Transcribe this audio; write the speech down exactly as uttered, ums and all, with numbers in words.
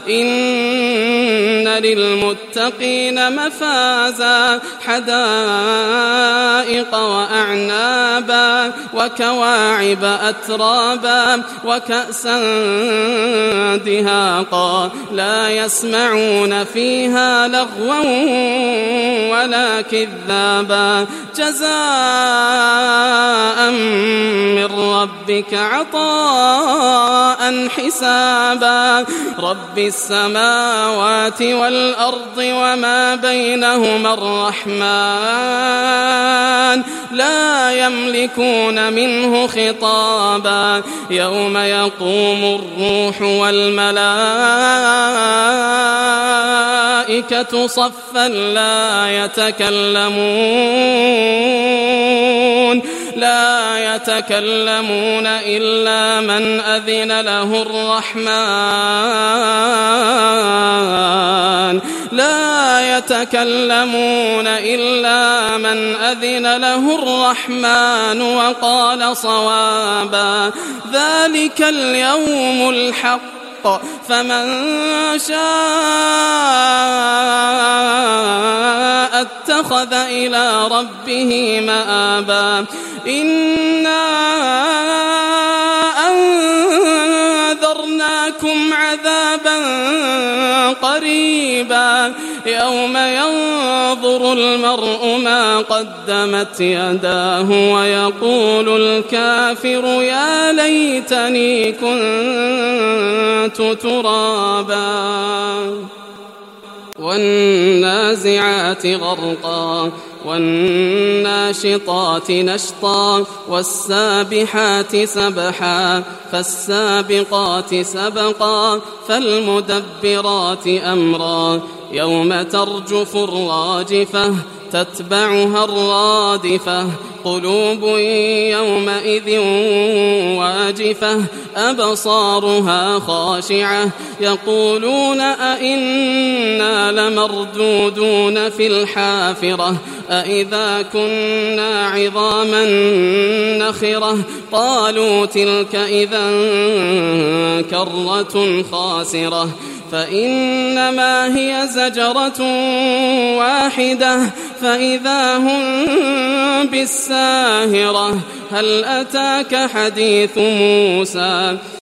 إن للمتقين مفازا حدائق وأعنابا وكواعب أترابا وكأسا دهاقا لا يسمعون فيها لغوا ولا كذابا جزاء من ربك عطاء حسابا رب السماوات والأرض وما بينهما الرحمن لا يملكون منه خطابا يوم يقوم الروح والملائكة صفا لا يتكلمون لا يتكلمون إلا من أذن له الرحمن لا يتكلمون إلا من أذن له الرحمن وقال صوابا ذلك اليوم الحق فمن شاء اتخذ إلى ربه مآبا إنا أنذرناكم عذابا قريبا يوم ينظر المرء ما قدمت يداه ويقول الكافر يا ليتني كنت ترابا والنازعات غرقا والناشطات نشطا والسابحات سبحا فالسابقات سبقا فالمدبرات أمرا يوم ترجف الراجفة تتبعها الرادفة قلوب يومئذ واجفة أبصارها خاشعة يقولون أئنا لمردودون في الحافرة أئذا كنا عظاما نخرة قالوا تلك إذا كرة خاسرة فإنما هي زجرة واحدة فإذا هم بالساهرة هل أتاك حديث موسى